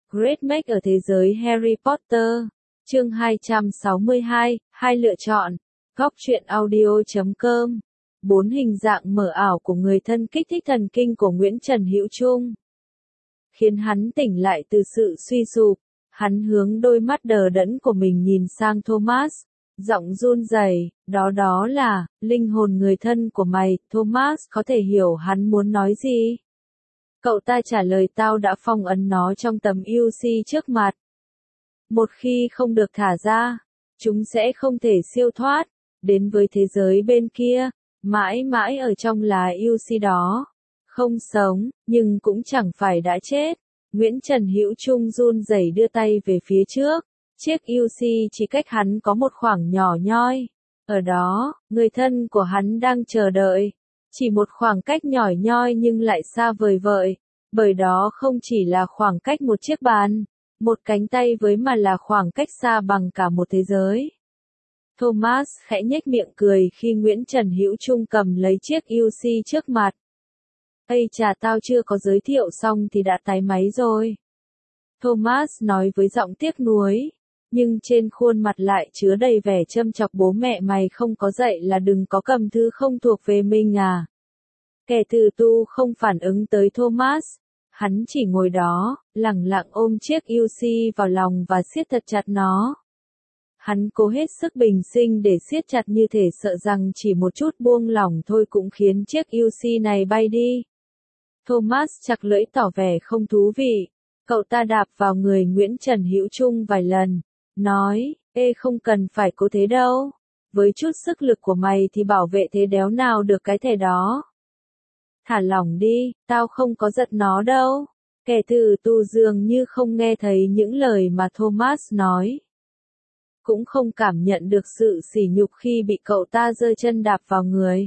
Great Make ở thế giới Harry Potter. Chương 262, hai lựa chọn. Góc truyện audio.com. 4 hình dạng mờ ảo của người thân kích thích thần kinh của Nguyễn Trần Hữu Trung. Khiến hắn tỉnh lại từ sự suy sụp, hắn hướng đôi mắt đờ đẫn của mình nhìn sang Thomas, giọng run rẩy, đó là, linh hồn người thân của mày. Thomas có thể hiểu hắn muốn nói gì. Cậu ta trả lời, tao đã phong ấn nó trong tấm UC trước mặt. Một khi không được thả ra, chúng sẽ không thể siêu thoát, đến với thế giới bên kia, mãi mãi ở trong lá UC đó. Không sống, nhưng cũng chẳng phải đã chết. Nguyễn Trần Hữu Trung run rẩy đưa tay về phía trước. Chiếc UC chỉ cách hắn có một khoảng nhỏ nhoi. Ở đó, người thân của hắn đang chờ đợi. Chỉ một khoảng cách nhỏ nhoi nhưng lại xa vời vợi. Bởi đó không chỉ là khoảng cách một chiếc bàn, một cánh tay với, mà là khoảng cách xa bằng cả một thế giới. Thomas khẽ nhếch miệng cười khi Nguyễn Trần Hữu Trung cầm lấy chiếc UC trước mặt. Ây chà, tao chưa có giới thiệu xong thì đã tái máy rồi. Thomas nói với giọng tiếc nuối, nhưng trên khuôn mặt lại chứa đầy vẻ châm chọc. Bố mẹ mày không có dạy là đừng có cầm thứ không thuộc về mình à? Kẻ tử tu không phản ứng tới Thomas. Hắn chỉ ngồi đó, lẳng lặng ôm chiếc UC vào lòng và siết thật chặt nó. Hắn cố hết sức bình sinh để siết chặt như thể sợ rằng chỉ một chút buông lỏng thôi cũng khiến chiếc UC này bay đi. Thomas chặt lưỡi tỏ vẻ không thú vị. Cậu ta đạp vào người Nguyễn Trần Hữu Trung vài lần, nói, ê, không cần phải cố thế đâu. Với chút sức lực của mày thì bảo vệ thế đéo nào được cái thẻ đó. Thả lỏng đi, tao không có giật nó đâu. Kẻ tử tu dường như không nghe thấy những lời mà Thomas nói. Cũng không cảm nhận được sự sỉ nhục khi bị cậu ta giơ chân đạp vào người.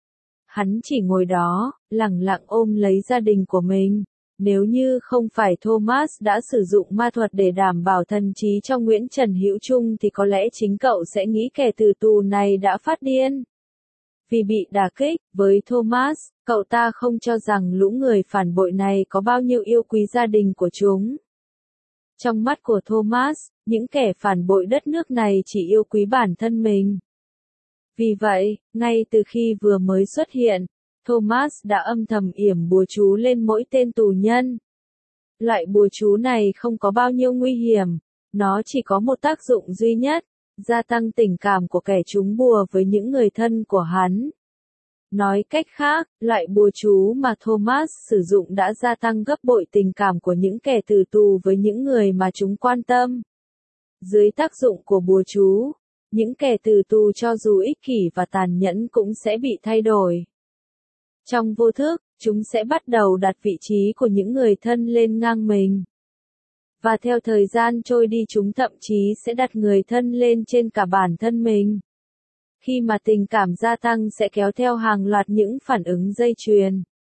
Hắn chỉ ngồi đó, lẳng lặng ôm lấy gia đình của mình. Nếu như không phải Thomas đã sử dụng ma thuật để đảm bảo thần trí cho Nguyễn Trần Hữu Trung thì có lẽ chính cậu sẽ nghĩ kẻ tử tù này đã phát điên. Vì bị đả kích, với Thomas, cậu ta không cho rằng lũ người phản bội này có bao nhiêu yêu quý gia đình của chúng. Trong mắt của Thomas, những kẻ phản bội đất nước này chỉ yêu quý bản thân mình. Vì vậy, ngay từ khi vừa mới xuất hiện, Thomas đã âm thầm yểm bùa chú lên mỗi tên tù nhân. Loại bùa chú này không có bao nhiêu nguy hiểm, nó chỉ có một tác dụng duy nhất, gia tăng tình cảm của kẻ trúng bùa với những người thân của hắn. Nói cách khác, loại bùa chú mà Thomas sử dụng đã gia tăng gấp bội tình cảm của những kẻ tử tù với những người mà chúng quan tâm. Dưới tác dụng của bùa chú, những kẻ tử tù cho dù ích kỷ và tàn nhẫn cũng sẽ bị thay đổi. Trong vô thức, chúng sẽ bắt đầu đặt vị trí của những người thân lên ngang mình. Và theo thời gian trôi đi chúng thậm chí sẽ đặt người thân lên trên cả bản thân mình. Khi mà tình cảm gia tăng sẽ kéo theo hàng loạt những phản ứng dây chuyền.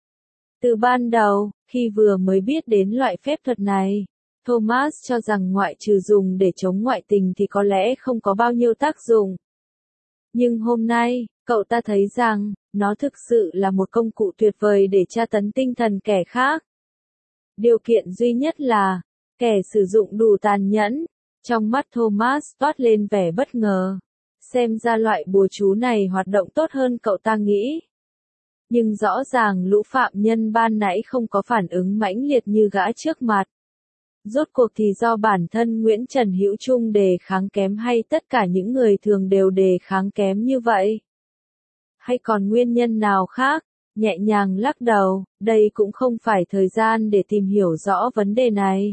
Từ ban đầu, khi vừa mới biết đến loại phép thuật này, Thomas cho rằng ngoại trừ dùng để chống ngoại tình thì có lẽ không có bao nhiêu tác dụng. Nhưng hôm nay, cậu ta thấy rằng, nó thực sự là một công cụ tuyệt vời để tra tấn tinh thần kẻ khác. Điều kiện duy nhất là, kẻ sử dụng đủ tàn nhẫn. Trong mắt Thomas toát lên vẻ bất ngờ. Xem ra loại bùa chú này hoạt động tốt hơn cậu ta nghĩ. Nhưng rõ ràng lũ phạm nhân ban nãy không có phản ứng mãnh liệt như gã trước mặt. Rốt cuộc thì do bản thân Nguyễn Trần Hữu Trung đề kháng kém hay tất cả những người thường đều đề kháng kém như vậy? Hay còn nguyên nhân nào khác? Nhẹ nhàng lắc đầu, đây cũng không phải thời gian để tìm hiểu rõ vấn đề này.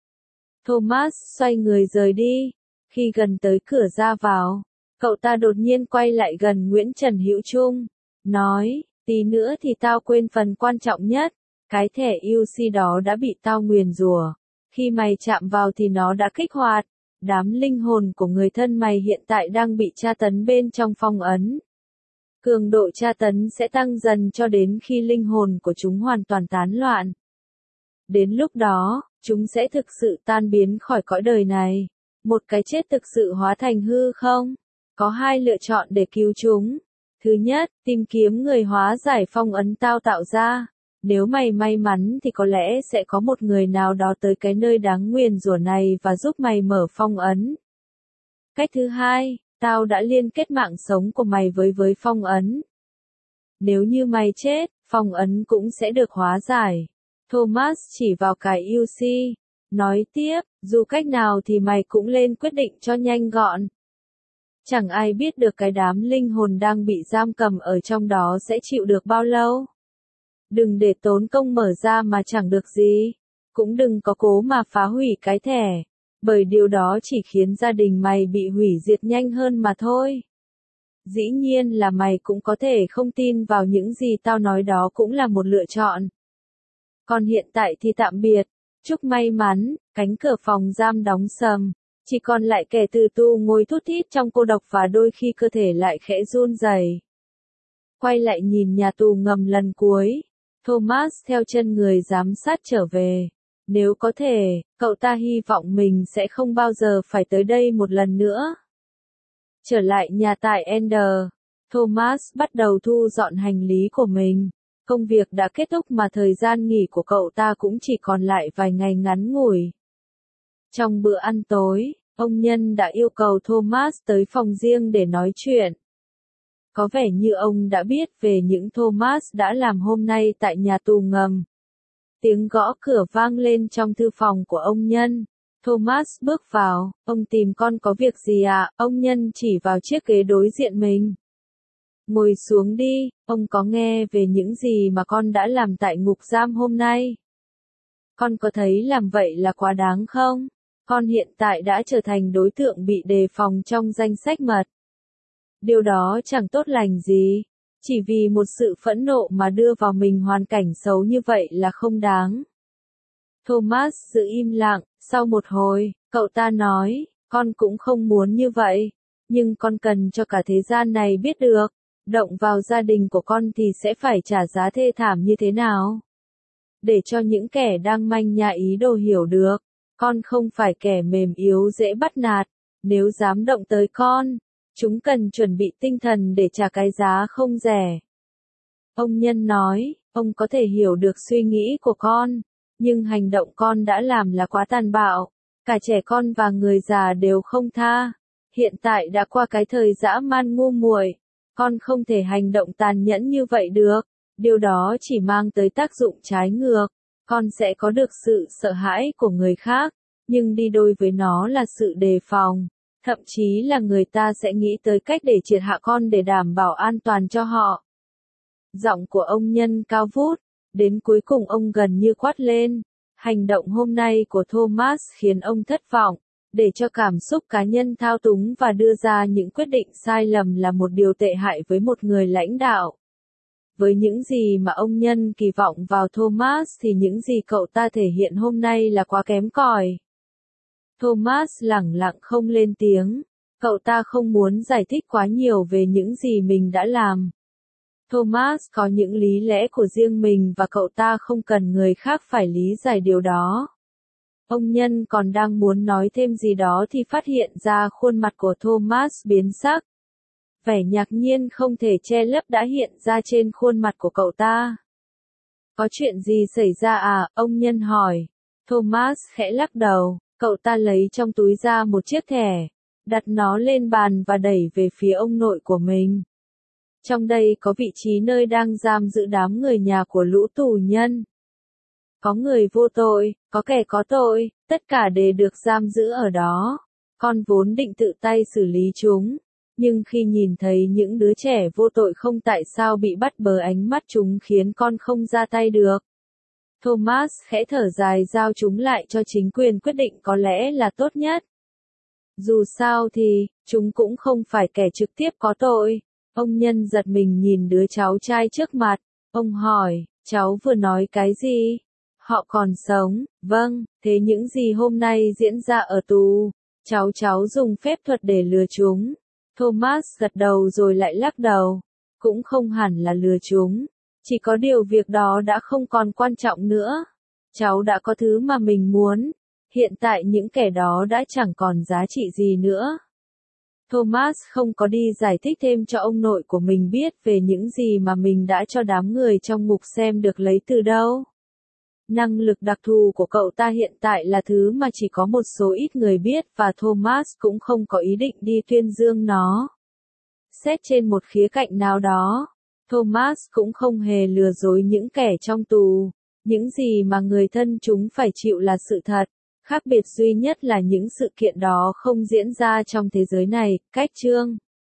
Thomas xoay người rời đi. Khi gần tới cửa ra vào, cậu ta đột nhiên quay lại gần Nguyễn Trần Hữu Trung, nói, tí nữa thì tao quên phần quan trọng nhất. Cái thẻ UC đó đã bị tao nguyền rủa. Khi mày chạm vào thì nó đã kích hoạt. Đám linh hồn của người thân mày hiện tại đang bị tra tấn bên trong phong ấn. Cường độ tra tấn sẽ tăng dần cho đến khi linh hồn của chúng hoàn toàn tán loạn. Đến lúc đó, chúng sẽ thực sự tan biến khỏi cõi đời này. Một cái chết thực sự hóa thành hư không? Có hai lựa chọn để cứu chúng. Thứ nhất, tìm kiếm người hóa giải phong ấn tao tạo ra. Nếu mày may mắn thì có lẽ sẽ có một người nào đó tới cái nơi đáng nguyền rủa này và giúp mày mở phong ấn. Cách thứ hai, tao đã liên kết mạng sống của mày với phong ấn. Nếu như mày chết, phong ấn cũng sẽ được hóa giải. Thomas chỉ vào cái UC, nói tiếp, dù cách nào thì mày cũng lên quyết định cho nhanh gọn. Chẳng ai biết được cái đám linh hồn đang bị giam cầm ở trong đó sẽ chịu được bao lâu. Đừng để tốn công mở ra mà chẳng được gì. Cũng đừng có cố mà phá hủy cái thẻ, bởi điều đó chỉ khiến gia đình mày bị hủy diệt nhanh hơn mà thôi. Dĩ nhiên là mày cũng có thể không tin vào những gì tao nói, đó cũng là một lựa chọn. Còn hiện tại thì tạm biệt, chúc may mắn. Cánh cửa phòng giam đóng sầm, chỉ còn lại kẻ tử tù ngồi thút thít trong cô độc và đôi khi cơ thể lại khẽ run rẩy. Quay lại nhìn nhà tù ngầm lần cuối, Thomas theo chân người giám sát trở về. Nếu có thể, cậu ta hy vọng mình sẽ không bao giờ phải tới đây một lần nữa. Trở lại nhà tại Ender, Thomas bắt đầu thu dọn hành lý của mình. Công việc đã kết thúc mà thời gian nghỉ của cậu ta cũng chỉ còn lại vài ngày ngắn ngủi. Trong bữa ăn tối, ông Nhân đã yêu cầu Thomas tới phòng riêng để nói chuyện. Có vẻ như ông đã biết về những Thomas đã làm hôm nay tại nhà tù ngầm. Tiếng gõ cửa vang lên trong thư phòng của ông Nhân. Thomas bước vào, ông tìm con có việc gì ạ? Ông Nhân chỉ vào chiếc ghế đối diện mình. Ngồi xuống đi, ông có nghe về những gì mà con đã làm tại ngục giam hôm nay? Con có thấy làm vậy là quá đáng không? Con hiện tại đã trở thành đối tượng bị đề phòng trong danh sách mật. Điều đó chẳng tốt lành gì. Chỉ vì một sự phẫn nộ mà đưa vào mình hoàn cảnh xấu như vậy là không đáng. Thomas giữ im lặng, sau một hồi, cậu ta nói, con cũng không muốn như vậy, nhưng con cần cho cả thế gian này biết được, động vào gia đình của con thì sẽ phải trả giá thê thảm như thế nào. Để cho những kẻ đang manh nha ý đồ hiểu được, con không phải kẻ mềm yếu dễ bắt nạt, nếu dám động tới con, chúng cần chuẩn bị tinh thần để trả cái giá không rẻ. Ông Nhân nói, ông có thể hiểu được suy nghĩ của con, nhưng hành động con đã làm là quá tàn bạo, cả trẻ con và người già đều không tha. Hiện tại đã qua cái thời dã man ngu muội, con không thể hành động tàn nhẫn như vậy được, điều đó chỉ mang tới tác dụng trái ngược, con sẽ có được sự sợ hãi của người khác, nhưng đi đôi với nó là sự đề phòng, thậm chí là người ta sẽ nghĩ tới cách để triệt hạ con để đảm bảo an toàn cho họ. Giọng của ông Nhân cao vút, đến cuối cùng ông gần như quát lên. Hành động hôm nay của Thomas khiến ông thất vọng, để cho cảm xúc cá nhân thao túng và đưa ra những quyết định sai lầm là một điều tệ hại với một người lãnh đạo. Với những gì mà ông Nhân kỳ vọng vào Thomas thì những gì cậu ta thể hiện hôm nay là quá kém cỏi. Thomas lẳng lặng không lên tiếng, cậu ta không muốn giải thích quá nhiều về những gì mình đã làm. Thomas có những lý lẽ của riêng mình và cậu ta không cần người khác phải lý giải điều đó. Ông Nhân còn đang muốn nói thêm gì đó thì phát hiện ra khuôn mặt của Thomas biến sắc. Vẻ ngạc nhiên không thể che lấp đã hiện ra trên khuôn mặt của cậu ta. Có chuyện gì xảy ra à? Ông Nhân hỏi. Thomas khẽ lắc đầu, cậu ta lấy trong túi ra một chiếc thẻ, đặt nó lên bàn và đẩy về phía ông nội của mình. Trong đây có vị trí nơi đang giam giữ đám người nhà của lũ tù nhân. Có người vô tội, có kẻ có tội, tất cả đều được giam giữ ở đó. Con vốn định tự tay xử lý chúng, nhưng khi nhìn thấy những đứa trẻ vô tội không tại sao bị bắt bớ, ánh mắt chúng khiến con không ra tay được. Thomas khẽ thở dài, giao chúng lại cho chính quyền quyết định có lẽ là tốt nhất. Dù sao thì, chúng cũng không phải kẻ trực tiếp có tội. Ông Nhân giật mình nhìn đứa cháu trai trước mặt. Ông hỏi, cháu vừa nói cái gì? Họ còn sống, vâng, thế những gì hôm nay diễn ra ở tù? Cháu dùng phép thuật để lừa chúng. Thomas gật đầu rồi lại lắc đầu. Cũng không hẳn là lừa chúng. Chỉ có điều việc đó đã không còn quan trọng nữa. Cháu đã có thứ mà mình muốn. Hiện tại những kẻ đó đã chẳng còn giá trị gì nữa. Thomas không có đi giải thích thêm cho ông nội của mình biết về những gì mà mình đã cho đám người trong mục xem được lấy từ đâu. Năng lực đặc thù của cậu ta hiện tại là thứ mà chỉ có một số ít người biết và Thomas cũng không có ý định đi tuyên dương nó. Xét trên một khía cạnh nào đó, Thomas cũng không hề lừa dối những kẻ trong tù. Những gì mà người thân chúng phải chịu là sự thật. Khác biệt duy nhất là những sự kiện đó không diễn ra trong thế giới này. Cách chương